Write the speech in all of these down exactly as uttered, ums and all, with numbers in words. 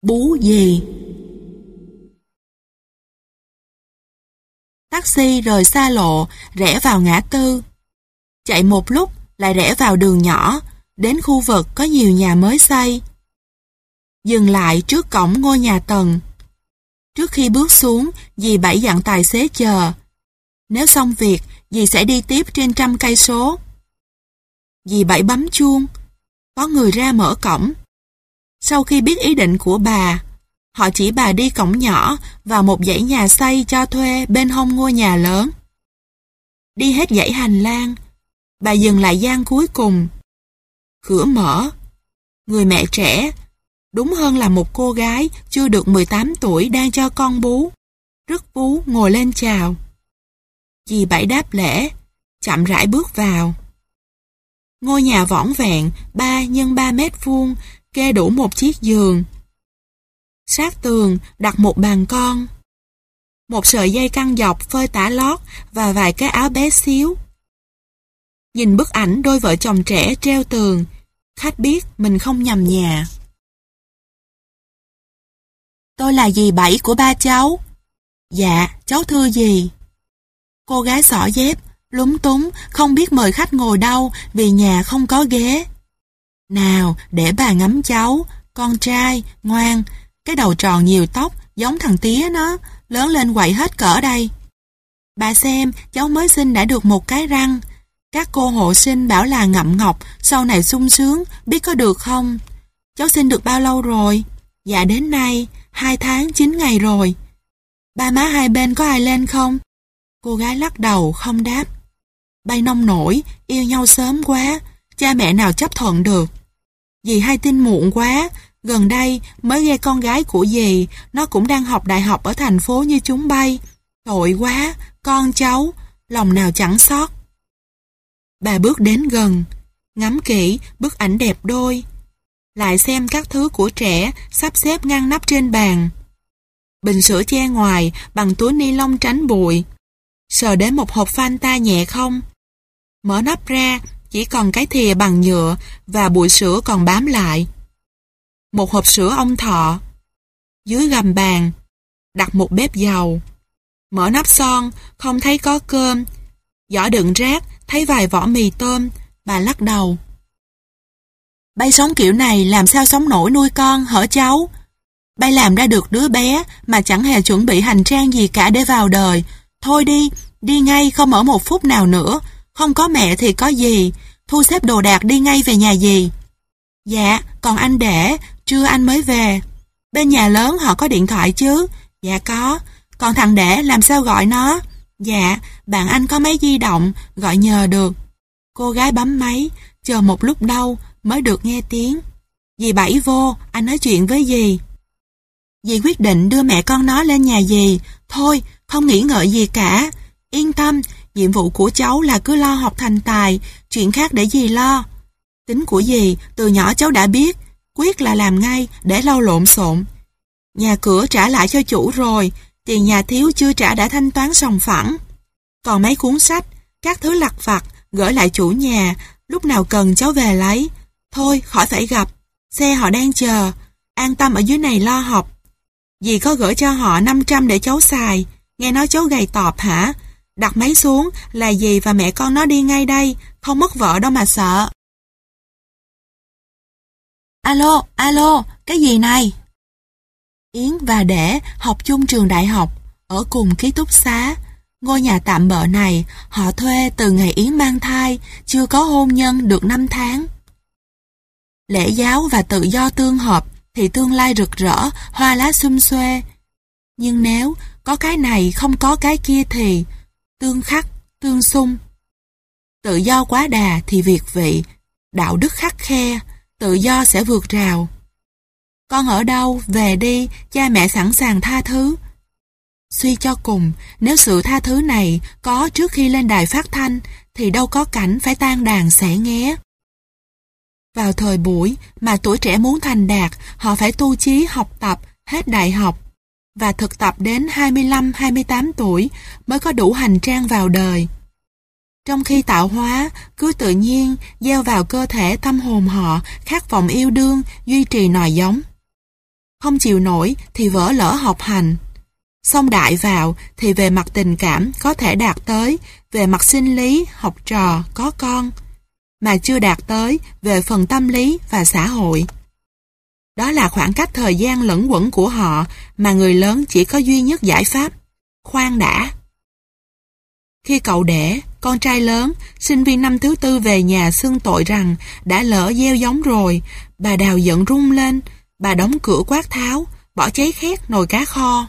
Bú gì? Taxi rời xa lộ, rẽ vào ngã tư. Chạy một lúc, lại rẽ vào đường nhỏ, đến khu vực có nhiều nhà mới xây. Dừng lại trước cổng ngôi nhà tầng. Trước khi bước xuống, dì Bảy dặn tài xế chờ. Nếu xong việc, dì sẽ đi tiếp trên trăm cây số. Dì Bảy bấm chuông. Có người ra mở cổng. Sau khi biết ý định của bà, họ chỉ bà đi cổng nhỏ vào một dãy nhà xây cho thuê bên hông ngôi nhà lớn. Đi hết dãy hành lang, bà dừng lại gian cuối cùng. Cửa mở. Người mẹ trẻ, đúng hơn là một cô gái chưa được mười tám tuổi đang cho con bú. Rứt bú ngồi lên chào. Dì Bảy đáp lễ, chậm rãi bước vào. Ngôi nhà võng vẹn ba nhân ba mét vuông, kê đủ một chiếc giường. Sát tường đặt một bàn con. Một sợi dây căng dọc phơi tả lót và vài cái áo bé xíu. Nhìn bức ảnh đôi vợ chồng trẻ treo tường, khách biết mình không nhầm nhà. Tôi là dì Bảy của ba cháu. Dạ, cháu thưa dì. Cô gái xỏ dép, lúng túng, không biết mời khách ngồi đâu vì nhà không có ghế. Nào, để bà ngắm cháu, con trai, ngoan, cái đầu tròn nhiều tóc, giống thằng tía nó, lớn lên quậy hết cỡ đây. Bà xem, cháu mới sinh đã được một cái răng. Các cô hộ sinh bảo là ngậm ngọc, sau này sung sướng, biết có được không? Cháu sinh được bao lâu rồi? Dạ đến nay, hai tháng chín ngày rồi. Ba má hai bên có ai lên không? Cô gái lắc đầu không đáp. Bay nông nổi, yêu nhau sớm quá, cha mẹ nào chấp thuận được. Dì hay tin muộn quá, gần đây mới nghe con gái của dì, nó cũng đang học đại học ở thành phố như chúng bay. Tội quá, con cháu, lòng nào chẳng xót. Bà bước đến gần, ngắm kỹ bức ảnh đẹp đôi, lại xem các thứ của trẻ sắp xếp ngăn nắp trên bàn. Bình sữa che ngoài bằng túi ni lông tránh bụi. Sờ đến một hộp Fanta nhẹ không? Mở nắp ra, chỉ còn cái thìa bằng nhựa và bụi sữa còn bám lại. Một hộp sữa ông thọ. Dưới gầm bàn, đặt một bếp dầu. Mở nắp son, không thấy có cơm. Giỏ đựng rác, thấy vài vỏ mì tôm, bà lắc đầu. Bay sống kiểu này làm sao sống nổi nuôi con, hở cháu? Bay làm ra được đứa bé mà chẳng hề chuẩn bị hành trang gì cả để vào đời. Thôi đi, đi ngay không ở một phút nào nữa. Không có mẹ thì có gì. Thu xếp đồ đạc đi ngay về nhà dì. Dạ, còn anh để, trưa anh mới về. Bên nhà lớn họ có điện thoại chứ? Dạ có. Còn thằng để làm sao gọi nó? Dạ, bạn anh có máy di động, gọi nhờ được. Cô gái bấm máy, chờ một lúc đâu mới được nghe tiếng. Dì Bảy vô, anh nói chuyện với dì. Dì quyết định đưa mẹ con nó lên nhà dì. Thôi, không nghĩ ngợi gì cả. Yên tâm, nhiệm vụ của cháu là cứ lo học thành tài, chuyện khác để dì lo. Tính của dì, từ nhỏ cháu đã biết, quyết là làm ngay để lâu lộn xộn. Nhà cửa trả lại cho chủ rồi, tiền nhà thiếu chưa trả đã thanh toán sòng phẳng. Còn mấy cuốn sách, các thứ lặt vặt, gửi lại chủ nhà, lúc nào cần cháu về lấy. Thôi, khỏi phải gặp, xe họ đang chờ, an tâm ở dưới này lo học. Dì có gửi cho họ năm trăm để cháu xài, nghe nói cháu gầy tọp hả? Đặt máy xuống là dì và mẹ con nó đi ngay đây, không mất vợ đâu mà sợ. Alo, alo, cái gì này? Yến và Để học chung trường đại học, ở cùng ký túc xá. Ngôi nhà tạm bợ này họ thuê từ ngày Yến mang thai, chưa có hôn nhân được năm tháng. Lễ giáo và tự do tương hợp thì tương lai rực rỡ, hoa lá sum xuê. Nhưng nếu có cái này không có cái kia thì tương khắc, tương xung. Tự do quá đà thì việt vị, đạo đức khắt khe, tự do sẽ vượt rào. Con ở đâu, về đi, cha mẹ sẵn sàng tha thứ. Suy cho cùng, nếu sự tha thứ này có trước khi lên đài phát thanh, thì đâu có cảnh phải tan đàn xẻ nghé. Vào thời buổi mà tuổi trẻ muốn thành đạt, họ phải tu chí học tập hết đại học và thực tập đến hai mươi lăm hai mươi tám tuổi mới có đủ hành trang vào đời. Trong khi tạo hóa cứ tự nhiên gieo vào cơ thể tâm hồn họ khát vọng yêu đương, duy trì nòi giống. Không chịu nổi thì vỡ lỡ học hành. Xong đại vào thì về mặt tình cảm có thể đạt tới, về mặt sinh lý, học trò, có con, mà chưa đạt tới về phần tâm lý và xã hội. Đó là khoảng cách thời gian lẫn quẩn của họ mà người lớn chỉ có duy nhất giải pháp: khoan đã. Khi cậu đẻ, con trai lớn, sinh viên năm thứ tư về nhà xưng tội rằng đã lỡ gieo giống rồi, bà Đào giận rung lên, bà đóng cửa quát tháo, bỏ cháy khét nồi cá kho.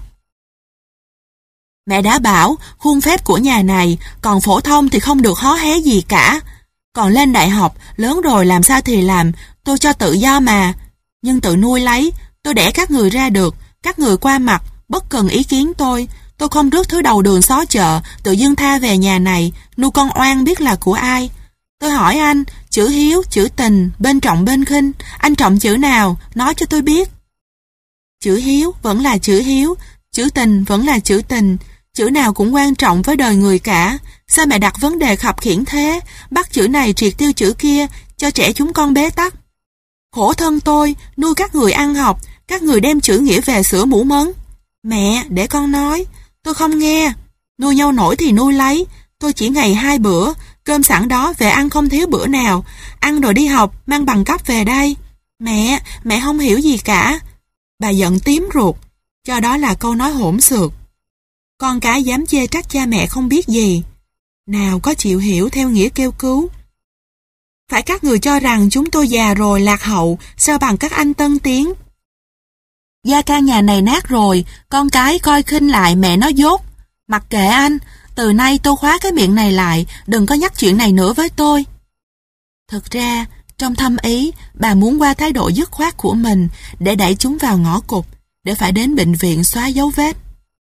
Mẹ đã bảo khuôn phép của nhà này, còn phổ thông thì không được hó hé gì cả. Còn lên đại học, lớn rồi làm sao thì làm, tôi cho tự do mà. Nhưng tự nuôi lấy, tôi đẻ các người ra được, các người qua mặt, bất cần ý kiến tôi. Tôi không rước thứ đầu đường xó chợ, tự dưng tha về nhà này, nuôi con oan biết là của ai. Tôi hỏi anh, chữ hiếu, chữ tình, bên trọng bên khinh, anh trọng chữ nào, nói cho tôi biết. Chữ hiếu vẫn là chữ hiếu, chữ tình vẫn là chữ tình, chữ nào cũng quan trọng với đời người cả. Sao mẹ đặt vấn đề khập khiễng thế, bắt chữ này triệt tiêu chữ kia, cho trẻ chúng con bế tắc. Khổ thân tôi, nuôi các người ăn học, các người đem chữ nghĩa về sửa mũ mấn. Mẹ, để con nói, tôi không nghe. Nuôi nhau nổi thì nuôi lấy, tôi chỉ ngày hai bữa, cơm sẵn đó về ăn không thiếu bữa nào, ăn rồi đi học, mang bằng cấp về đây. Mẹ, mẹ không hiểu gì cả. Bà giận tím ruột, cho đó là câu nói hỗn xược. Con cái dám chê trách cha mẹ không biết gì. Nào có chịu hiểu theo nghĩa kêu cứu. Phải các người cho rằng chúng tôi già rồi lạc hậu, sao bằng các anh tân tiến. Gia can nhà này nát rồi, con cái coi khinh lại mẹ nó dốt. Mặc kệ anh, từ nay tôi khóa cái miệng này lại, đừng có nhắc chuyện này nữa với tôi. Thực ra, trong thâm ý, bà muốn qua thái độ dứt khoát của mình để đẩy chúng vào ngõ cụt, để phải đến bệnh viện xóa dấu vết.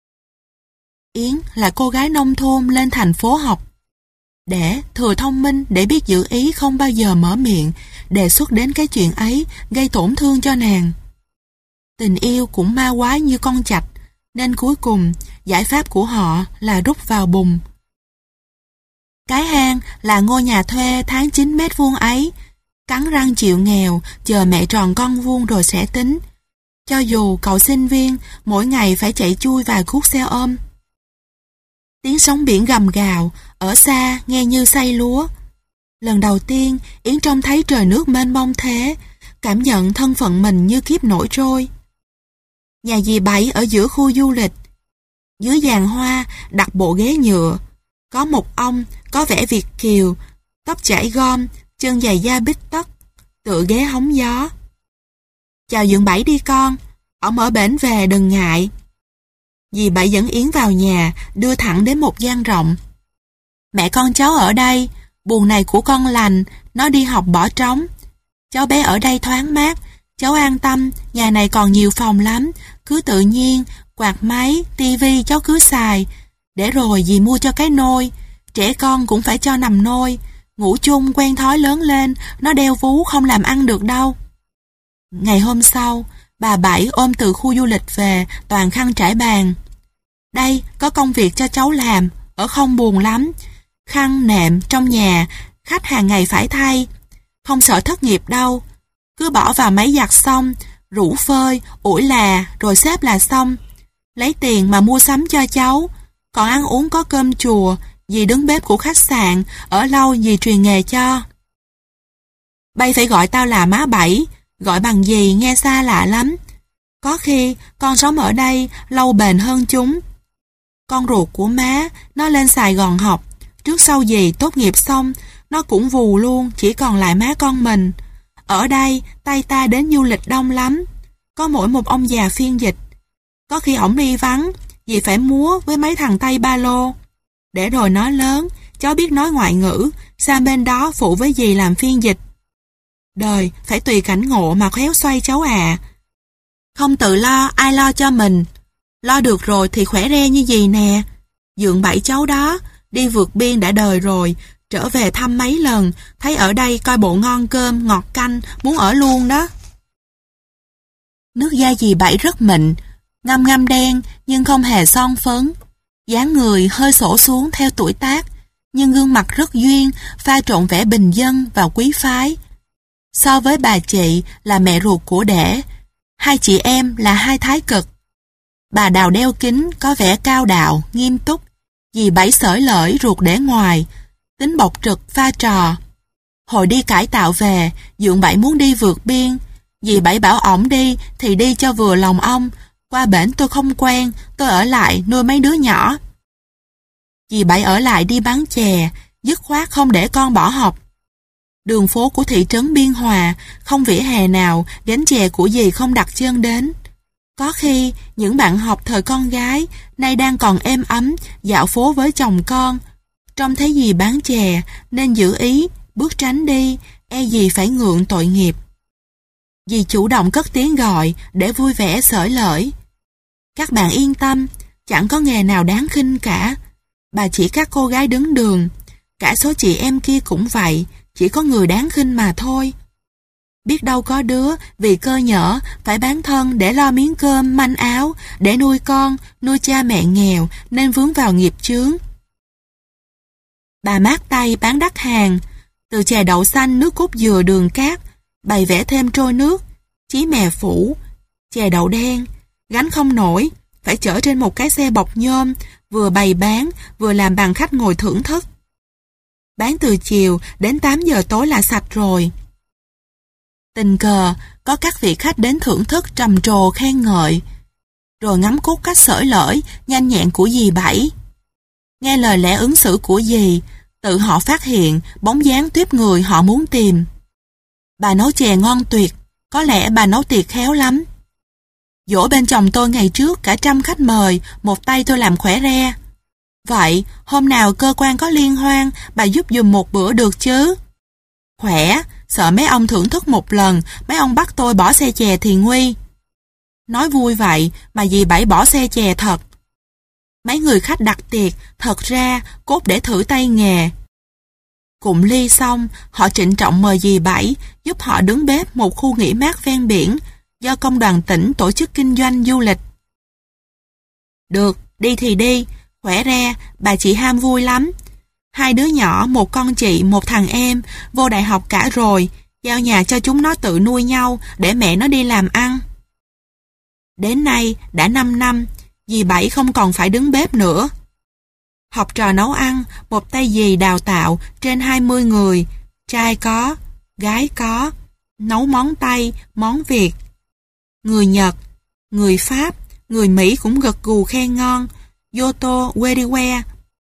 Yến là cô gái nông thôn lên thành phố học. Để thừa thông minh để biết giữ ý không bao giờ mở miệng, đề xuất đến cái chuyện ấy gây tổn thương cho nàng. Tình yêu cũng ma quái như con chạch, nên cuối cùng giải pháp của họ là rút vào bùn. Cái hang là ngôi nhà thuê tháng chín mét vuông ấy, cắn răng chịu nghèo, chờ mẹ tròn con vuông rồi sẽ tính. Cho dù cậu sinh viên mỗi ngày phải chạy chui vài cuốc xe ôm. Tiếng sóng biển gầm gào, ở xa nghe như xay lúa. Lần đầu tiên Yến trông thấy trời nước mênh mông thế, cảm nhận thân phận mình như kiếp nổi trôi. Nhà dì Bảy ở giữa khu du lịch. Dưới giàn hoa đặt bộ ghế nhựa. Có một ông có vẻ Việt kiều, tóc chải gom, chân giày da bít tất, tựa ghế hóng gió. Chào dượng Bảy đi con, ổng ở bển về đừng ngại. Dì Bảy dẫn Yến vào nhà, đưa thẳng đến một gian rộng. Mẹ con cháu ở đây, buồng này của con lành, nó đi học bỏ trống. Cháu bé ở đây thoáng mát, cháu an tâm, nhà này còn nhiều phòng lắm, cứ tự nhiên, quạt máy, tivi cháu cứ xài. Để rồi dì mua cho cái nôi, trẻ con cũng phải cho nằm nôi, ngủ chung quen thói lớn lên, nó đeo vú không làm ăn được đâu. Ngày hôm sau, bà Bảy ôm từ khu du lịch về toàn khăn trải bàn. Đây, có công việc cho cháu làm, ở không buồn lắm. Khăn nệm trong nhà, khách hàng ngày phải thay. Không sợ thất nghiệp đâu. Cứ bỏ vào máy giặt xong, rủ phơi, ủi là, rồi xếp là xong. Lấy tiền mà mua sắm cho cháu. Còn ăn uống có cơm chùa, dì đứng bếp của khách sạn, ở lâu dì truyền nghề cho. Bây phải gọi tao là má Bảy, gọi bằng dì nghe xa lạ lắm. Có khi con sống ở đây lâu bền hơn chúng. Con ruột của má, nó lên Sài Gòn học. Trước sau dì tốt nghiệp xong, nó cũng vù luôn, chỉ còn lại má con mình. Ở đây, tay ta đến du lịch đông lắm. Có mỗi một ông già phiên dịch. Có khi ổng đi vắng, dì phải múa với mấy thằng Tây ba lô. Để rồi nó lớn, cháu biết nói ngoại ngữ, sang bên đó phụ với dì làm phiên dịch. Đời phải tùy cảnh ngộ mà khéo xoay cháu à. Không tự lo, ai lo cho mình. Lo được rồi thì khỏe re như dì nè. Dượng Bảy cháu đó, đi vượt biên đã đời rồi, trở về thăm mấy lần, thấy ở đây coi bộ ngon cơm, ngọt canh, muốn ở luôn đó. Nước da dì Bảy rất mịn, ngăm ngăm đen nhưng không hề son phấn. Dáng người hơi xổ xuống theo tuổi tác, nhưng gương mặt rất duyên, pha trộn vẻ bình dân và quý phái. So với bà chị là mẹ ruột của đẻ, Hai chị em là hai thái cực. Bà Đào đeo kính, có vẻ cao đạo, nghiêm túc. Dì Bảy xởi lởi ruột để ngoài, tính bộc trực pha trò. Hồi đi cải tạo về, Dượng Bảy muốn đi vượt biên. Dì Bảy bảo ổng đi thì đi cho vừa lòng ông. Qua bển tôi không quen, tôi ở lại nuôi mấy đứa nhỏ. Dì Bảy ở lại đi bán chè, dứt khoát không để con bỏ học. Đường phố của thị trấn Biên Hòa, không vỉa hè nào gánh chè của dì không đặt chân đến. Có khi, những bạn học thời con gái, nay đang còn êm ấm, dạo phố với chồng con. Trông thấy dì bán chè, nên giữ ý, bước tránh đi, e dì phải ngượng tội nghiệp. Dì chủ động cất tiếng gọi, để vui vẻ xởi lởi. Các bạn yên tâm, chẳng có nghề nào đáng khinh cả. Bà chỉ các cô gái đứng đường, cả số chị em kia cũng vậy, chỉ có người đáng khinh mà thôi. Biết đâu có đứa vì cơ nhỡ phải bán thân để lo miếng cơm, manh áo, để nuôi con, nuôi cha mẹ nghèo nên vướng vào nghiệp chướng. Bà mát tay bán đắt hàng, từ chè đậu xanh, nước cốt dừa, đường cát, bày vẽ thêm trôi nước, chí mè phủ, chè đậu đen, gánh không nổi, phải chở trên một cái xe bọc nhôm, vừa bày bán, vừa làm bàn khách ngồi thưởng thức. Bán từ chiều đến tám giờ tối là sạch rồi. Tình cờ, có các vị khách đến thưởng thức trầm trồ khen ngợi, rồi ngắm cốt cách xởi lởi, nhanh nhẹn của dì Bảy. Nghe lời lẽ ứng xử của dì, tự họ phát hiện bóng dáng tuyếp người họ muốn tìm. Bà nấu chè ngon tuyệt, có lẽ bà nấu tiệc khéo lắm. Giỗ bên chồng tôi ngày trước cả trăm khách mời, một tay tôi làm khỏe re. Vậy, hôm nào cơ quan có liên hoan, bà giúp giùm một bữa được chứ? Khỏe, sợ mấy ông thưởng thức một lần, mấy ông bắt tôi bỏ xe chè thì nguy. Nói vui vậy, mà dì Bảy bỏ xe chè thật. Mấy người khách đặt tiệc, thật ra, cốt để thử tay nghề. Cụm ly xong, họ trịnh trọng mời dì Bảy, giúp họ đứng bếp một khu nghỉ mát ven biển, do công đoàn tỉnh tổ chức kinh doanh du lịch. Được, đi thì đi, khỏe re, bà chị ham vui lắm. Hai đứa nhỏ, một con chị, một thằng em, vô đại học cả rồi, giao nhà cho chúng nó tự nuôi nhau, để mẹ nó đi làm ăn. Đến nay, đã năm năm, dì Bảy không còn phải đứng bếp nữa. Học trò nấu ăn, một tay dì đào tạo, trên hai mươi người, trai có, gái có, nấu món Tây, món Việt. Người Nhật, người Pháp, người Mỹ cũng gật gù khen ngon, Yoto, Weriware.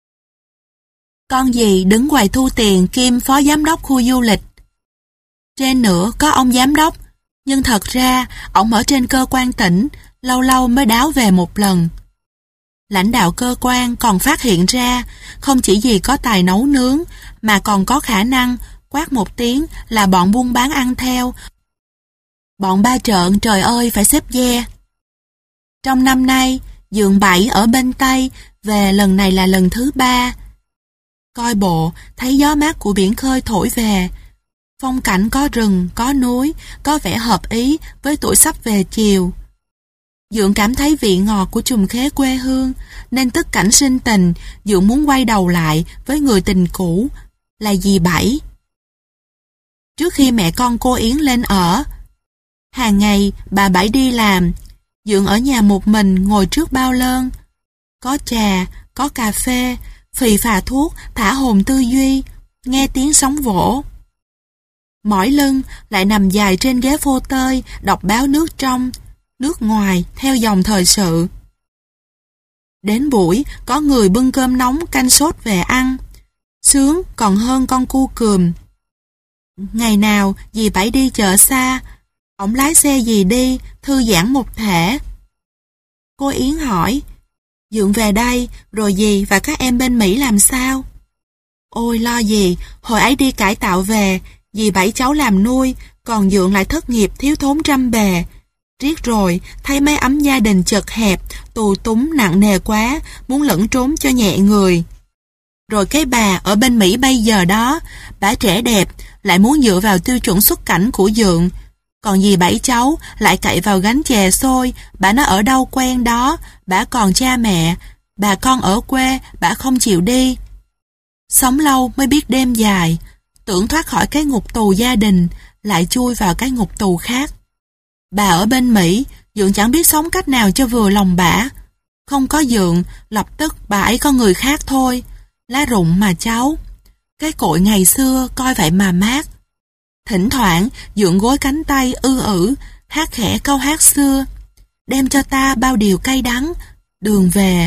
Con dì đứng quầy thu tiền kiêm phó giám đốc khu du lịch. Trên nữa có ông giám đốc, nhưng thật ra ổng ở trên cơ quan tỉnh, lâu lâu mới đáo về một lần. Lãnh đạo cơ quan còn phát hiện ra, không chỉ dì có tài nấu nướng, mà còn có khả năng quát một tiếng là bọn buôn bán ăn theo. Bọn ba trợn trời ơi phải xếp ve. Trong năm nay, Dượng Bảy ở bên Tây, về lần này là lần thứ ba. Coi bộ, thấy gió mát của biển khơi thổi về. Phong cảnh có rừng, có núi, có vẻ hợp ý với tuổi sắp về chiều. Dượng cảm thấy vị ngọt của trùm khế quê hương, nên tức cảnh sinh tình, Dượng muốn quay đầu lại với người tình cũ, là dì Bảy. Trước khi mẹ con cô Yến lên ở, hàng ngày bà Bảy đi làm, Dượng ở nhà một mình ngồi trước bao lơn. Có trà, có cà phê, phì phà thuốc, thả hồn tư duy, nghe tiếng sóng vỗ. Mỏi lưng lại nằm dài trên ghế phô tơi, đọc báo nước trong, nước ngoài, theo dòng thời sự. Đến buổi, có người bưng cơm nóng canh sốt về ăn. Sướng còn hơn con cu cườm. Ngày nào, dì Bảy đi chợ xa, ổng lái xe dì đi, thư giãn một thể. Cô Yến hỏi, Dượng về đây, rồi dì và các em bên Mỹ làm sao? Ôi lo gì, hồi ấy đi cải tạo về, dì Bảy cháu làm nuôi, còn Dượng lại thất nghiệp thiếu thốn trăm bề. Riết rồi, thấy mấy ấm gia đình chật hẹp, tù túng nặng nề quá, muốn lẫn trốn cho nhẹ người. Rồi cái bà ở bên Mỹ bây giờ đó, bà trẻ đẹp, lại muốn dựa vào tiêu chuẩn xuất cảnh của Dượng. Còn dì Bảy cháu lại cậy vào gánh chè xôi, bà nó ở đâu quen đó, bà còn cha mẹ, bà con ở quê, bà không chịu đi. Sống lâu mới biết đêm dài, tưởng thoát khỏi cái ngục tù gia đình, lại chui vào cái ngục tù khác. Bà ở bên Mỹ, Dượng chẳng biết sống cách nào cho vừa lòng bả. Không có Dượng, lập tức bà ấy có người khác thôi. Lá rụng mà cháu. Cái cội ngày xưa coi vậy mà mát. Thỉnh thoảng Dượng gối cánh tay ư ử, hát khẽ câu hát xưa. Đem cho ta bao điều cay đắng, đường về.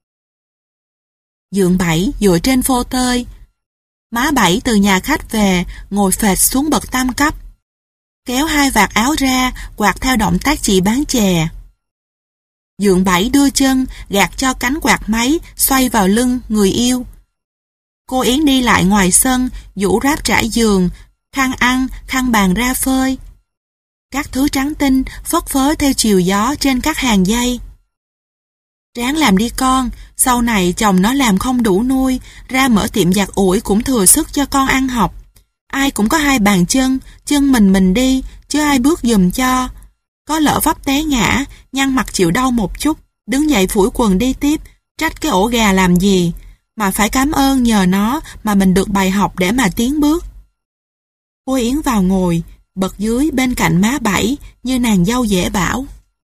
Dượng Bảy dựa trên phô tơi. Má Bảy từ nhà khách về, ngồi phệt xuống bậc tam cấp. Kéo hai vạt áo ra, quạt theo động tác chị bán chè. Dượng Bảy đưa chân, gạt cho cánh quạt máy, xoay vào lưng người yêu. Cô Yến đi lại ngoài sân, vũ ráp trải giường, khăn ăn, khăn bàn ra phơi. Các thứ trắng tinh phất phới theo chiều gió trên các hàng dây. Ráng làm đi con, sau này chồng nó làm không đủ nuôi, ra mở tiệm giặt ủi cũng thừa sức cho con ăn học. Ai cũng có hai bàn chân, chân mình mình đi, chứ ai bước giùm cho. Có lỡ vấp té ngã, nhăn mặt chịu đau một chút, đứng dậy phủi quần đi tiếp, trách cái ổ gà làm gì, mà phải cảm ơn nhờ nó mà mình được bài học để mà tiến bước. Cô Yến vào ngồi, bật dưới bên cạnh má Bảy như nàng dâu dễ bảo.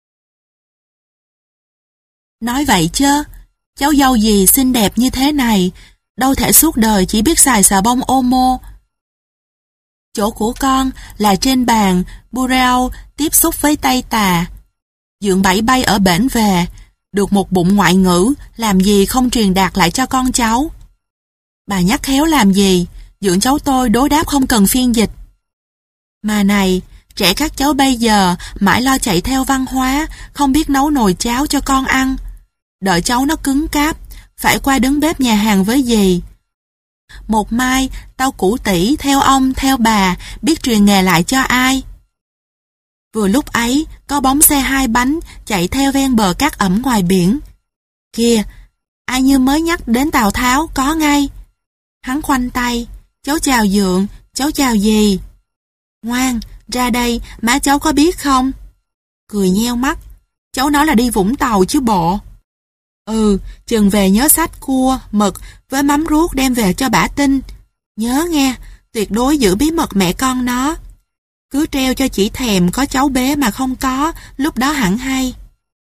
Nói vậy chứ, cháu dâu gì xinh đẹp như thế này, đâu thể suốt đời chỉ biết xài xà bông Omo. Chỗ của con là trên bàn, Bureo tiếp xúc với Tây Tà. Dượng Bảy bay ở bển về, được một bụng ngoại ngữ, làm gì không truyền đạt lại cho con cháu. Bà nhắc khéo làm gì, Dượng cháu tôi đối đáp không cần phiên dịch. Mà này, trẻ các cháu bây giờ mãi lo chạy theo văn hóa, không biết nấu nồi cháo cho con ăn. Đợi cháu nó cứng cáp, phải qua đứng bếp nhà hàng với dì. Một mai, tao cũ tỷ theo ông, theo bà, biết truyền nghề lại cho ai. Vừa lúc ấy, có bóng xe hai bánh chạy theo ven bờ cát ẩm ngoài biển. Kìa, ai như mới nhắc đến Tào Tháo có ngay. Hắn khoanh tay, cháu chào Dượng, cháu chào dì. Ngoan, ra đây, má cháu có biết không? Cười nheo mắt, cháu nói là đi Vũng Tàu chứ bộ. Ừ, chừng về nhớ xách cua, mực với mắm ruốc đem về cho bả tin. Nhớ nghe, tuyệt đối giữ bí mật mẹ con nó. Cứ treo cho chỉ thèm có cháu bé mà không có, lúc đó hẳn hay.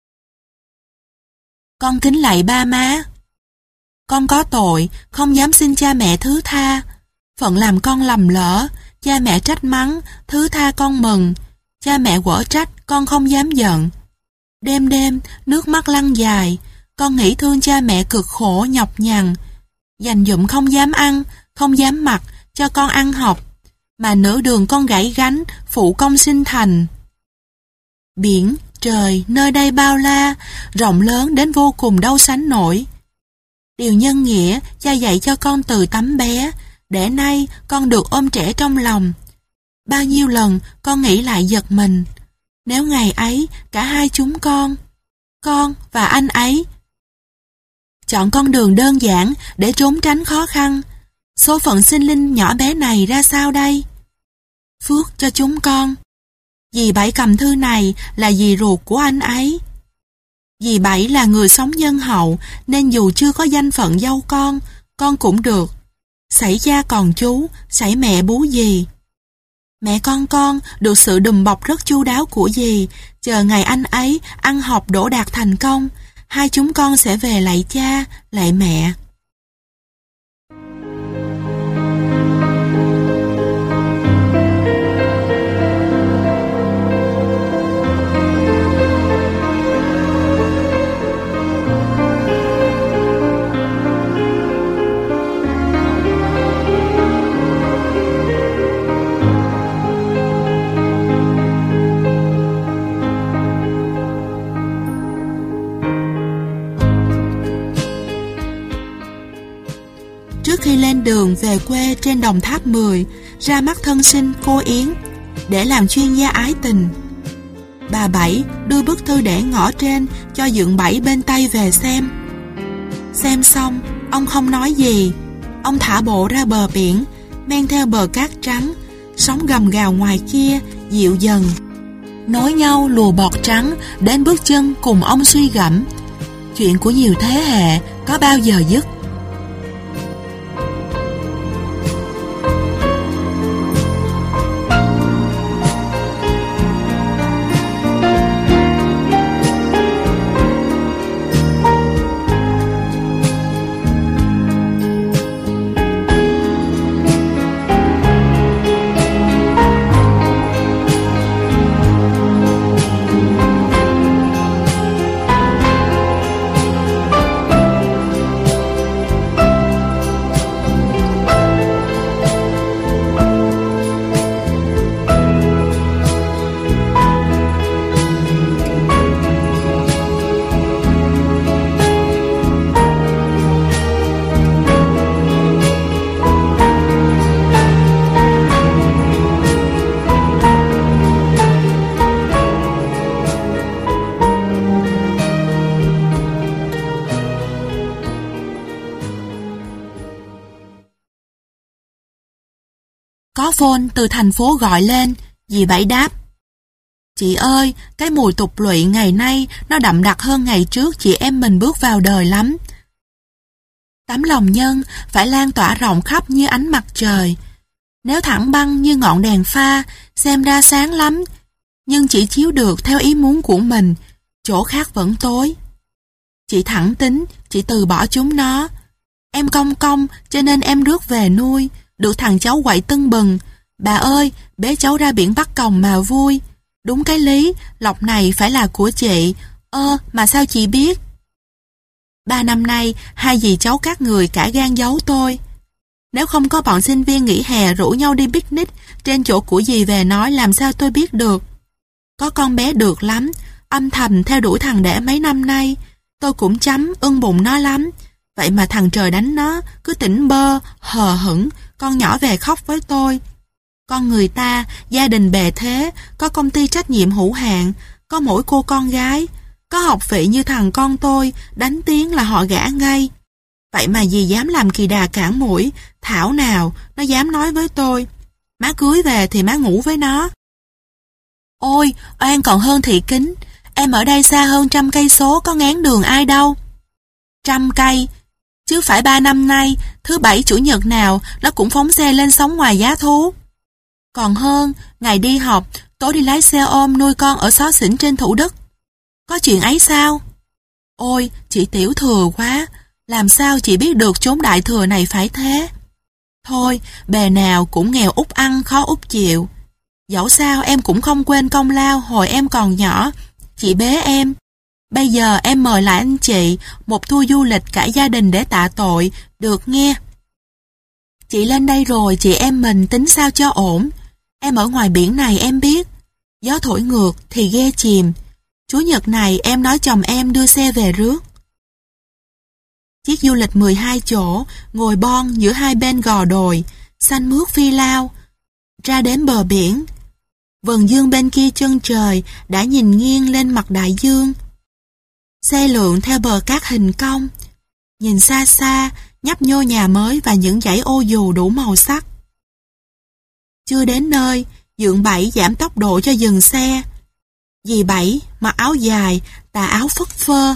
Con kính lạy ba má. Con có tội, không dám xin cha mẹ thứ tha. Phận làm con lầm lỡ, cha mẹ trách mắng, thứ tha con mừng. Cha mẹ quở trách, con không dám giận. Đêm đêm, nước mắt lăn dài, con nghĩ thương cha mẹ cực khổ nhọc nhằn. Dành dụm không dám ăn, không dám mặc, cho con ăn học. Mà nửa đường con gãy gánh, phụ công sinh thành. Biển, trời, nơi đây bao la, rộng lớn đến vô cùng đâu sánh nổi. Điều nhân nghĩa, cha dạy cho con từ tấm bé, để nay con được ôm trẻ trong lòng. Bao nhiêu lần con nghĩ lại giật mình. Nếu ngày ấy, cả hai chúng con, con và anh ấy, chọn con đường đơn giản để trốn tránh khó khăn, số phận sinh linh nhỏ bé này ra sao đây? Phước cho chúng con. Dì Bảy cầm thư này là dì ruột của anh ấy. Dì Bảy là người sống nhân hậu, nên dù chưa có danh phận dâu con, con cũng được. Sảy cha còn chú, sảy mẹ bú dì. Mẹ con con được sự đùm bọc rất chu đáo của dì, chờ ngày anh ấy ăn học đỗ đạt thành công, hai chúng con sẽ về lạy cha, lạy mẹ. Khi lên đường về quê trên Đồng Tháp mười, ra mắt thân sinh cô Yến để làm chuyên gia ái tình. Bà Bảy đưa bức thư để ngõ trên cho Dượng Bảy bên Tây về xem. Xem xong, ông không nói gì. Ông thả bộ ra bờ biển, men theo bờ cát trắng, sóng gầm gào ngoài kia dịu dần, nối nhau lùa bọt trắng đến bước chân cùng ông suy gẫm. Chuyện của nhiều thế hệ có bao giờ dứt. phone từ thành phố gọi lên, dì Bảy đáp: Chị ơi, cái mùi tục lụy ngày nay nó đậm đặc hơn ngày trước chị em mình bước vào đời lắm. Tấm lòng nhân phải lan tỏa rộng khắp như ánh mặt trời. Nếu thẳng băng như ngọn đèn pha, xem ra sáng lắm, nhưng chỉ chiếu được theo ý muốn của mình, chỗ khác vẫn tối. Chị thẳng tính, chị từ bỏ chúng nó. Em công công, cho nên em rước về nuôi, được thằng cháu quậy tưng bừng. Bà ơi, bế cháu ra biển Bắc Còng mà vui. Đúng cái lý, lộc này phải là của chị. Ơ, mà sao chị biết? Ba năm nay, hai dì cháu các người cả gan giấu tôi. Nếu không có bọn sinh viên nghỉ hè rủ nhau đi picnic trên chỗ của dì về nói, làm sao tôi biết được. Có con bé được lắm, âm thầm theo đuổi thằng đẻ mấy năm nay. Tôi cũng chấm, ưng bụng nó lắm. Vậy mà thằng trời đánh nó, cứ tỉnh bơ, hờ hững, con nhỏ về khóc với tôi. Con người ta, gia đình bề thế, có công ty trách nhiệm hữu hạn, có mỗi cô con gái, có học vị như thằng con tôi, đánh tiếng là họ gả ngay. Vậy mà dì dám làm kỳ đà cản mũi, thảo nào nó dám nói với tôi: Má cưới về thì má ngủ với nó. Ôi, oan còn hơn thị kính, em ở đây xa hơn trăm cây số, có ngán đường ai đâu. Trăm cây, chứ phải ba năm nay, thứ bảy chủ nhật nào nó cũng phóng xe lên sống ngoài giá thú. Còn hơn, ngày đi học, tối đi lái xe ôm nuôi con ở xó xỉnh trên Thủ Đức. Có chuyện ấy sao? Ôi, chị tiểu thừa quá, làm sao chị biết được chốn đại thừa này phải thế? Thôi, bề nào cũng nghèo út ăn, khó út chịu. Dẫu sao em cũng không quên công lao hồi em còn nhỏ, chị bế em. Bây giờ em mời lại anh chị một tour du lịch cả gia đình để tạ tội, được nghe? Chị lên đây rồi chị em mình tính sao cho ổn. Em ở ngoài biển này em biết, gió thổi ngược thì ghe chìm. Chủ nhật này em nói chồng em đưa xe về rước. Chiếc du lịch mười hai chỗ, ngồi bon giữa hai bên gò đồi, xanh mướt phi lao, ra đến bờ biển. Vầng dương bên kia chân trời đã nhìn nghiêng lên mặt đại dương. Xe lượn theo bờ cát hình cong, nhìn xa xa, nhấp nhô nhà mới và những dãy ô dù đủ màu sắc. Chưa đến nơi, dượng Bảy giảm tốc độ cho dừng xe. Dì Bảy mặc áo dài, tà áo phất phơ,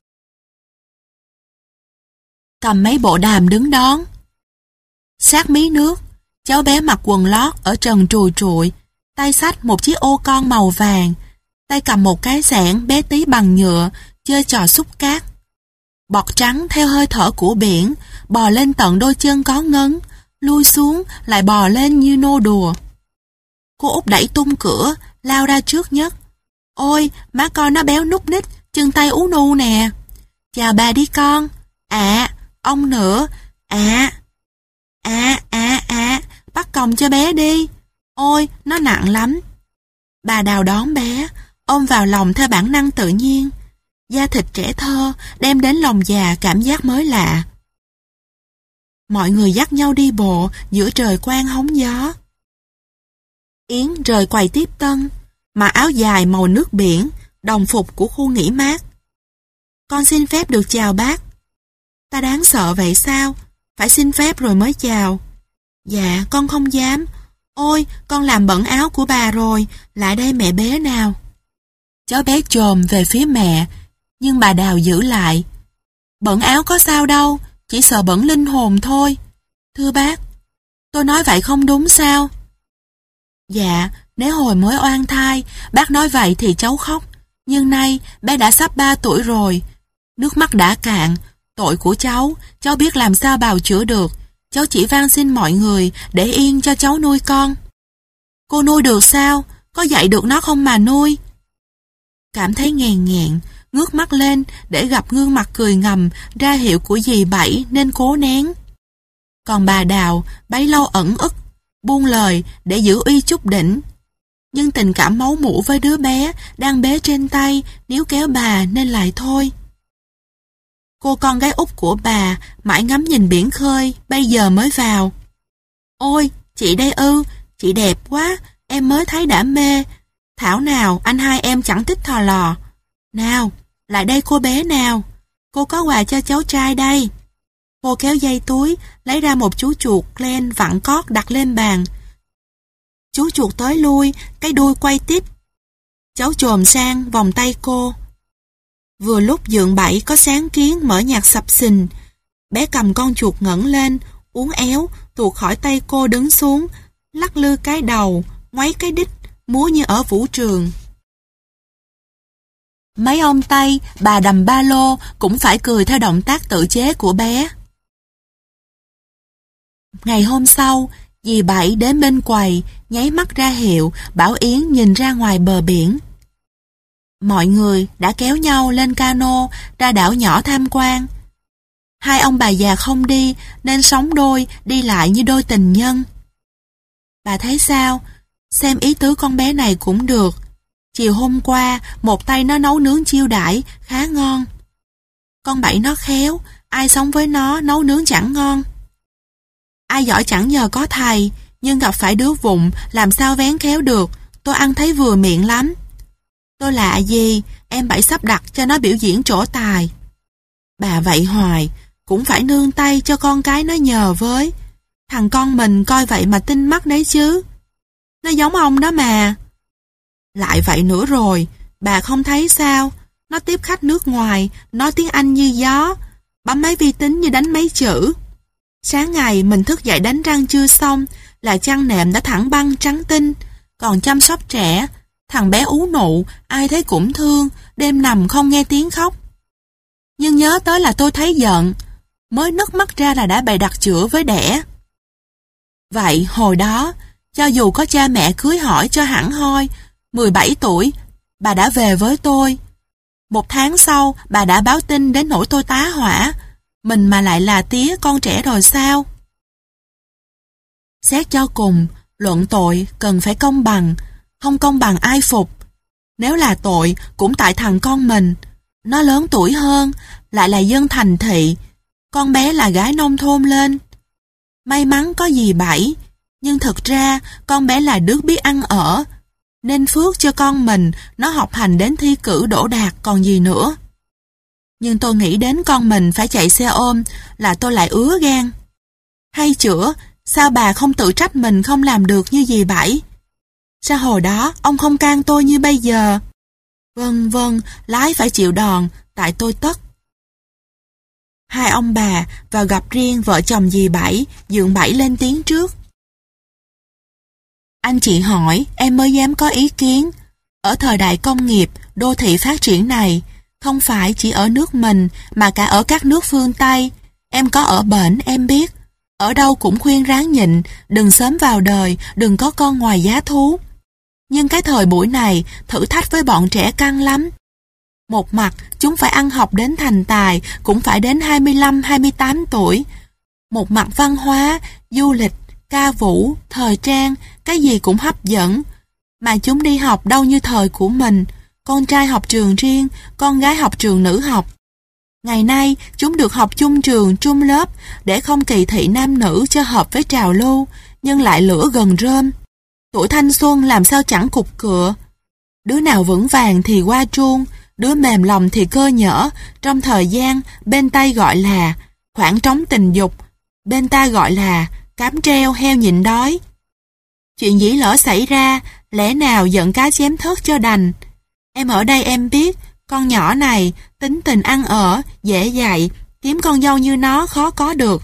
cầm mấy bộ đàm đứng đón. Sát mí nước, cháu bé mặc quần lót ở trần trùi trụi, tay xách một chiếc ô con màu vàng, tay cầm một cái xẻng bé tí bằng nhựa, chơi trò xúc cát. Bọt trắng theo hơi thở của biển, bò lên tận đôi chân có ngấn, lui xuống lại bò lên như nô đùa. Cô Út đẩy tung cửa, lao ra trước nhất. Ôi, má con nó béo núc ních, chân tay ú nu nè. Chào bà đi con. À, ông nữa. À, à, à, à, bắt còng cho bé đi. Ôi, nó nặng lắm. Bà Đào đón bé, ôm vào lòng theo bản năng tự nhiên. Da thịt trẻ thơ đem đến lòng già cảm giác mới lạ. Mọi người dắt nhau đi bộ giữa trời quang hóng gió. Yến rời quầy tiếp tân, mặc áo dài màu nước biển, đồng phục của khu nghỉ mát. Con xin phép được chào bác. Ta đáng sợ vậy sao? Phải xin phép rồi mới chào. Dạ, con không dám. Ôi, con làm bẩn áo của bà rồi, lại đây mẹ bế nào. Cháu bé chồm về phía mẹ, nhưng bà Đào giữ lại. Bẩn áo có sao đâu, chỉ sợ bẩn linh hồn thôi. Thưa bác, tôi nói vậy không đúng sao? Dạ, nếu hồi mới oan thai, bác nói vậy thì cháu khóc. Nhưng nay, bé đã sắp ba tuổi rồi. Nước mắt đã cạn, tội của cháu, cháu biết làm sao bào chữa được. Cháu chỉ van xin mọi người để yên cho cháu nuôi con. Cô nuôi được sao? Có dạy được nó không mà nuôi? Cảm thấy nghèn nghẹn, ngước mắt lên để gặp gương mặt cười ngầm ra hiệu của dì Bảy nên cố nén. Còn bà Đào bấy lâu ẩn ức, buông lời để giữ uy chút đỉnh. Nhưng tình cảm máu mủ với đứa bé đang bế trên tay níu kéo bà nên lại thôi. Cô con gái út của bà mãi ngắm nhìn biển khơi, bây giờ mới vào. Ôi, chị đây ư, chị đẹp quá, em mới thấy đã mê. Thảo nào anh hai em chẳng thích thò lò. Nào, lại đây cô bé nào. Cô có quà cho cháu trai đây. Cô kéo dây túi, lấy ra một chú chuột len vặn cót đặt lên bàn. Chú chuột tới lui, cái đuôi quay tít. Cháu chồm sang vòng tay cô. Vừa lúc giường bẫy có sáng kiến mở nhạc sập sình. Bé cầm con chuột ngẩng lên, uốn éo, tuột khỏi tay cô đứng xuống, lắc lư cái đầu, ngoáy cái đít, múa như ở vũ trường. Mấy ông Tây, bà đầm ba lô cũng phải cười theo động tác tự chế của bé. Ngày hôm sau, dì Bảy đến bên quầy, nháy mắt ra hiệu, bảo Yến nhìn ra ngoài bờ biển. Mọi người đã kéo nhau lên cano ra đảo nhỏ tham quan. Hai ông bà già không đi nên sóng đôi đi lại như đôi tình nhân. Bà thấy sao? Xem ý tứ con bé này cũng được. Chiều hôm qua một tay nó nấu nướng chiêu đãi khá ngon. Con Bảy nó khéo, ai sống với nó nấu nướng chẳng ngon. Ai giỏi chẳng nhờ có thầy, nhưng gặp phải đứa vụng làm sao vén khéo được. Tôi ăn thấy vừa miệng lắm. Tôi lạ gì, em Bảy sắp đặt cho nó biểu diễn trổ tài. Bà vậy hoài, cũng phải nương tay cho con cái nó nhờ với. Thằng con mình coi vậy mà tinh mắt đấy chứ. Nó giống ông đó mà. Lại vậy nữa rồi, bà không thấy sao? Nó tiếp khách nước ngoài, nói tiếng Anh như gió, bấm máy vi tính như đánh mấy chữ. Sáng ngày mình thức dậy đánh răng chưa xong là chăn nệm đã thẳng băng trắng tinh. Còn chăm sóc trẻ, thằng bé ú nụ, ai thấy cũng thương, đêm nằm không nghe tiếng khóc. Nhưng nhớ tới là tôi thấy giận, mới nứt mắt ra là đã bày đặt chữa với đẻ. Vậy hồi đó, cho dù có cha mẹ cưới hỏi cho hẳn hoi, mười bảy tuổi, bà đã về với tôi. Một tháng sau, bà đã báo tin đến nỗi tôi tá hỏa. Mình mà lại là tía con trẻ rồi sao? Xét cho cùng, luận tội cần phải công bằng, không công bằng ai phục. Nếu là tội, cũng tại thằng con mình. Nó lớn tuổi hơn, lại là dân thành thị. Con bé là gái nông thôn lên. May mắn có dì Bảy, nhưng thực ra con bé là đứa biết ăn ở, nên phước cho con mình nó học hành đến thi cử đỗ đạt còn gì nữa. Nhưng tôi nghĩ đến con mình phải chạy xe ôm là tôi lại ứa gan. Hay chữa, sao bà không tự trách mình không làm được như dì Bảy? Sao hồi đó ông không can tôi như bây giờ? Vâng vâng, lái phải chịu đòn, tại tôi tất. Hai ông bà vào gặp riêng vợ chồng dì Bảy, dượng Bảy lên tiếng trước. Anh chị hỏi, em mới dám có ý kiến. Ở thời đại công nghiệp, đô thị phát triển này, không phải chỉ ở nước mình mà cả ở các nước phương Tây. Em có ở bển em biết. Ở đâu cũng khuyên ráng nhịn, đừng sớm vào đời, đừng có con ngoài giá thú. Nhưng cái thời buổi này thử thách với bọn trẻ căng lắm. Một mặt chúng phải ăn học đến thành tài, cũng phải đến hai mươi lăm hai mươi tám tuổi. Một mặt văn hóa, du lịch, ca vũ, thời trang, cái gì cũng hấp dẫn. Mà chúng đi học đâu như thời của mình. Con trai học trường riêng, con gái học trường nữ học. Ngày nay, chúng được học chung trường, chung lớp, để không kỳ thị nam nữ cho hợp với trào lưu, nhưng lại lửa gần rơm. Tuổi thanh xuân làm sao chẳng cục cựa. Đứa nào vững vàng thì qua truông, đứa mềm lòng thì cơ nhỡ, trong thời gian bên Tây gọi là khoảng trống tình dục, bên ta gọi là cám treo heo nhịn đói. Chuyện dĩ lỡ xảy ra, lẽ nào giận cá chém thớt cho đành. Em ở đây em biết, con nhỏ này tính tình ăn ở, dễ dạy, kiếm con dâu như nó khó có được.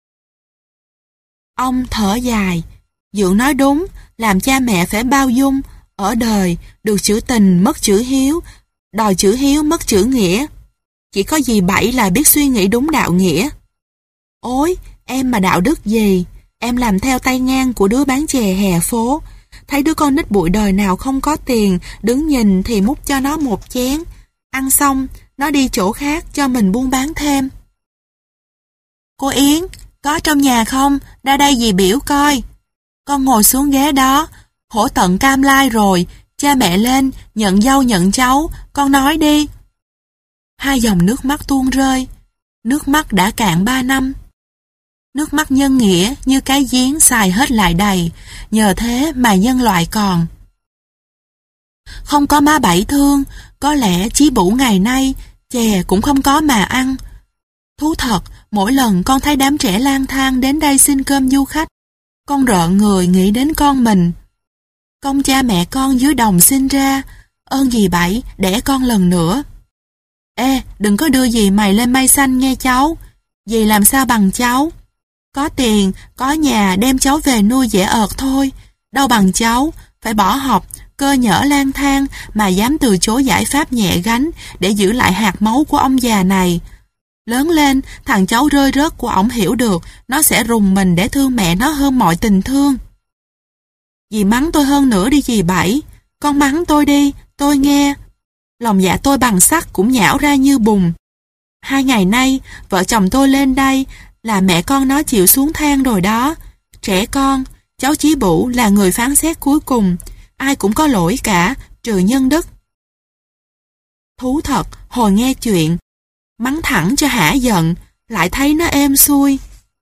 Ông thở dài, dượng nói đúng, làm cha mẹ phải bao dung, ở đời được chữ tình mất chữ hiếu, đòi chữ hiếu mất chữ nghĩa. Chỉ có dì Bảy là biết suy nghĩ đúng đạo nghĩa. Ôi, em mà đạo đức gì, em làm theo tay ngang của đứa bán chè hè phố. Thấy đứa con nít bụi đời nào không có tiền, đứng nhìn thì múc cho nó một chén. Ăn xong, nó đi chỗ khác cho mình buôn bán thêm. Cô Yến, có trong nhà không? Ra đây dì biểu coi. Con ngồi xuống ghế đó, khổ tận cam lai rồi, cha mẹ lên, nhận dâu nhận cháu, con nói đi. Hai dòng nước mắt tuôn rơi, nước mắt đã cạn ba năm. Nước mắt nhân nghĩa như cái giếng xài hết lại đầy, nhờ thế mà nhân loại còn. Không có má Bảy thương, có lẽ chí bủ ngày nay, chè cũng không có mà ăn. Thú thật, mỗi lần con thấy đám trẻ lang thang đến đây xin cơm du khách, con rợn người nghĩ đến con mình. Công cha mẹ con dưới đồng sinh ra, ơn dì Bảy đẻ con lần nữa. Ê, đừng có đưa dì mày lên mây xanh nghe cháu. Dì làm sao bằng cháu. Có tiền, có nhà đem cháu về nuôi dễ ợt thôi. Đâu bằng cháu, phải bỏ học, cơ nhỡ lang thang mà dám từ chối giải pháp nhẹ gánh để giữ lại hạt máu của ông già này. Lớn lên, thằng cháu rơi rớt của ổng hiểu được nó sẽ rùng mình để thương mẹ nó hơn mọi tình thương. Dì mắng tôi hơn nữa đi dì Bảy. Con mắng tôi đi, tôi nghe. Lòng dạ tôi bằng sắt cũng nhão ra như bùn. Hai ngày nay, vợ chồng tôi lên đây là mẹ con nó chịu xuống thang rồi đó. Trẻ con, cháu Chí Bửu là người phán xét cuối cùng. Ai cũng có lỗi cả, trừ Nhân Đức. Thú thật, hồi nghe chuyện, mắng thẳng cho hả giận, lại thấy nó êm xuôi.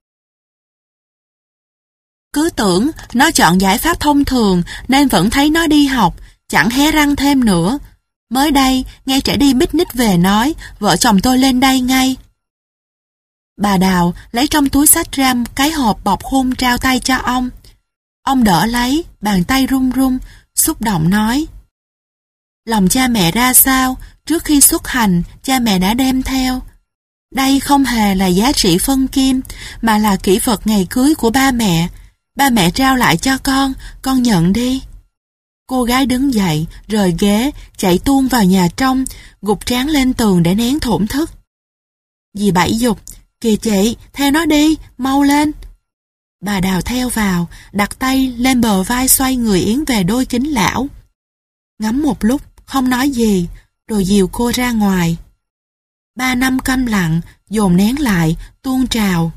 Cứ tưởng nó chọn giải pháp thông thường nên vẫn thấy nó đi học, chẳng hé răng thêm nữa. Mới đây, nghe trẻ đi picnic về nói, vợ chồng tôi lên đây ngay. Bà Đào lấy trong túi xách ra cái hộp bọc khôn trao tay cho ông. Ông đỡ lấy, bàn tay run run, xúc động nói. Lòng cha mẹ ra sao, trước khi xuất hành, cha mẹ đã đem theo. Đây không hề là giá trị phân kim, mà là kỷ vật ngày cưới của ba mẹ. Ba mẹ trao lại cho con, con nhận đi. Cô gái đứng dậy, rời ghế, chạy tuôn vào nhà trong, gục trán lên tường để nén thổn thức. Dì Bảy giục, kìa chị, theo nó đi, mau lên. Bà Đào theo vào, đặt tay lên bờ vai xoay người Yến về đôi kính lão. Ngắm một lúc, không nói gì, rồi dìu cô ra ngoài. Ba năm câm lặng, dồn nén lại, tuôn trào.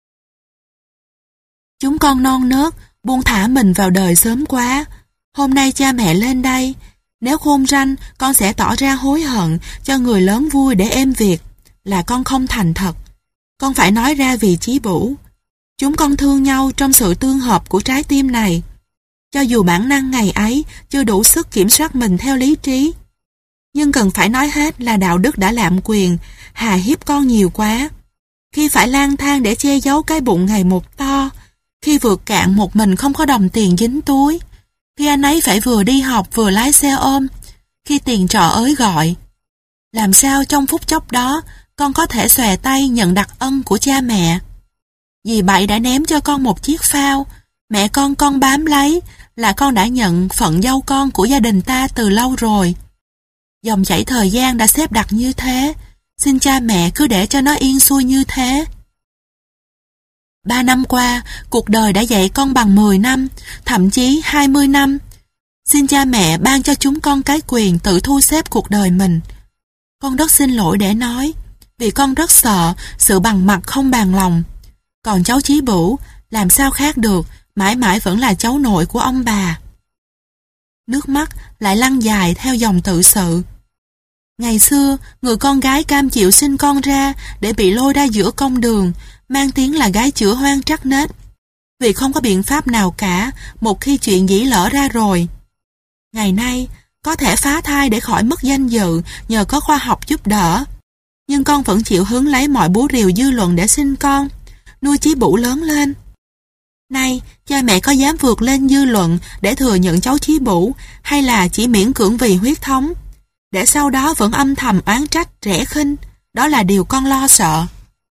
Chúng con non nớt, buông thả mình vào đời sớm quá. Hôm nay cha mẹ lên đây, nếu khôn ranh, con sẽ tỏ ra hối hận cho người lớn vui để êm việc, là con không thành thật. Con phải nói ra vì Chí Bửu. Chúng con thương nhau trong sự tương hợp của trái tim này. Cho dù bản năng ngày ấy chưa đủ sức kiểm soát mình theo lý trí. Nhưng cần phải nói hết là đạo đức đã lạm quyền, hà hiếp con nhiều quá. Khi phải lang thang để che giấu cái bụng ngày một to, khi vượt cạn một mình không có đồng tiền dính túi, khi anh ấy phải vừa đi học vừa lái xe ôm, khi tiền trọ ới gọi. Làm sao trong phút chốc đó con có thể xòe tay nhận đặc ân của cha mẹ? Dì Bảy đã ném cho con một chiếc phao, mẹ con con bám lấy là con đã nhận phận dâu con của gia đình ta từ lâu rồi. Dòng chảy thời gian đã xếp đặt như thế, xin cha mẹ cứ để cho nó yên xuôi như thế. Ba năm qua, cuộc đời đã dạy con bằng mười năm, thậm chí hai mươi năm. Xin cha mẹ ban cho chúng con cái quyền tự thu xếp cuộc đời mình. Con rất xin lỗi để nói, vì con rất sợ sự bằng mặt không bằng lòng. Còn cháu Chí Bửu, làm sao khác được, mãi mãi vẫn là cháu nội của ông bà. Nước mắt lại lăn dài theo dòng tự sự. Ngày xưa, người con gái cam chịu sinh con ra để bị lôi ra giữa công đường, mang tiếng là gái chữa hoang trắc nết. Vì không có biện pháp nào cả một khi chuyện dĩ lỡ ra rồi. Ngày nay, có thể phá thai để khỏi mất danh dự nhờ có khoa học giúp đỡ. Nhưng con vẫn chịu hứng lấy mọi búa rìu dư luận để sinh con, nuôi Chí Bửu lớn lên. Nay, cha mẹ có dám vượt lên dư luận để thừa nhận cháu Chí Bửu, hay là chỉ miễn cưỡng vì huyết thống, để sau đó vẫn âm thầm oán trách, rẻ khinh? Đó là điều con lo sợ.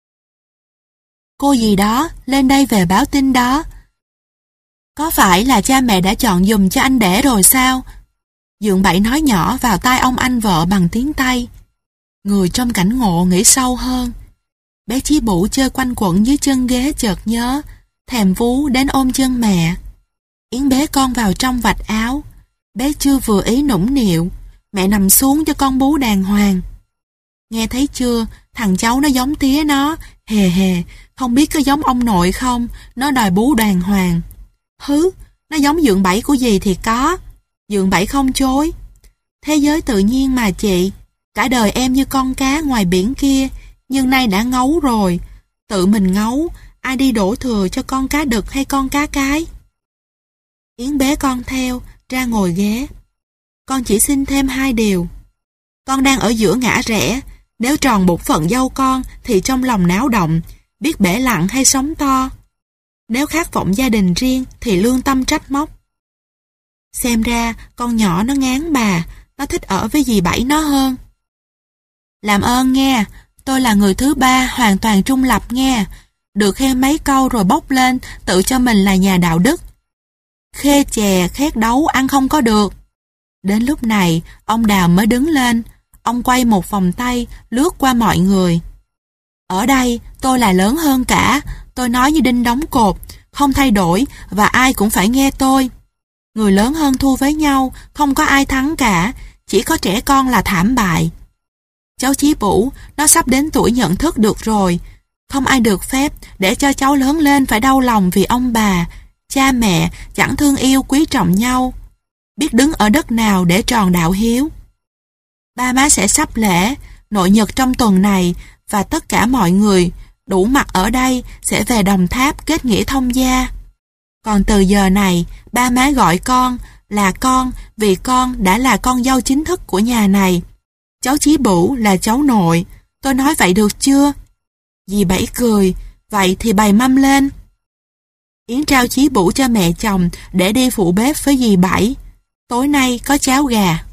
Cô gì đó lên đây về báo tin đó. Có phải là cha mẹ đã chọn giùm cho anh đẻ rồi sao? Dượng Bảy nói nhỏ vào tai ông anh vợ bằng tiếng Tây. Người trong cảnh ngộ nghĩ sâu hơn. Bé Chí Bửu chơi quanh quẩn dưới chân ghế chợt nhớ, thèm vú đến ôm chân mẹ. Yến bế con vào trong vạch áo. Bé chưa vừa ý nũng nịu, mẹ nằm xuống cho con bú đàng hoàng. Nghe thấy chưa, thằng cháu nó giống tía nó, hề hề, không biết có giống ông nội không, nó đòi bú đàng hoàng. Hứ, nó giống Dượng Bảy của dì thì có. Dượng Bảy không chối. Thế giới tự nhiên mà chị, cả đời em như con cá ngoài biển kia, nhưng nay đã ngấu rồi. Tự mình ngấu, ai đi đổ thừa cho con cá đực hay con cá cái? Yến bế con theo, ra ngồi ghế. Con chỉ xin thêm hai điều. Con đang ở giữa ngã rẽ, nếu tròn bổn phận dâu con thì trong lòng náo động, biết bể lặng hay sóng to. Nếu khát vọng gia đình riêng thì lương tâm trách móc. Xem ra con nhỏ nó ngán bà, nó thích ở với dì Bảy nó hơn. Làm ơn nghe, tôi là người thứ ba hoàn toàn trung lập nghe. Được khen mấy câu rồi bốc lên, tự cho mình là nhà đạo đức. Khê chè, khét đấu, ăn không có được. Đến lúc này, ông Đào mới đứng lên. Ông quay một vòng tay, lướt qua mọi người. Ở đây, tôi là lớn hơn cả. Tôi nói như đinh đóng cột, không thay đổi và ai cũng phải nghe tôi. Người lớn hơn thua với nhau, không có ai thắng cả, chỉ có trẻ con là thảm bại. Cháu Chí Bủ, nó sắp đến tuổi nhận thức được rồi. Không ai được phép để cho cháu lớn lên phải đau lòng vì ông bà, cha mẹ chẳng thương yêu quý trọng nhau. Biết đứng ở đất nào để tròn đạo hiếu. Ba má sẽ sắp lễ, nội nhật trong tuần này và tất cả mọi người đủ mặt ở đây sẽ về Đồng Tháp kết nghĩa thông gia. Còn từ giờ này, ba má gọi con là con vì con đã là con dâu chính thức của nhà này. Cháu Chí Bủ là cháu nội, tôi nói vậy được chưa? Dì Bảy cười, vậy thì bày mâm lên. Yến trao Chí Bủ cho mẹ chồng để đi phụ bếp với dì Bảy. Tối nay có cháo gà.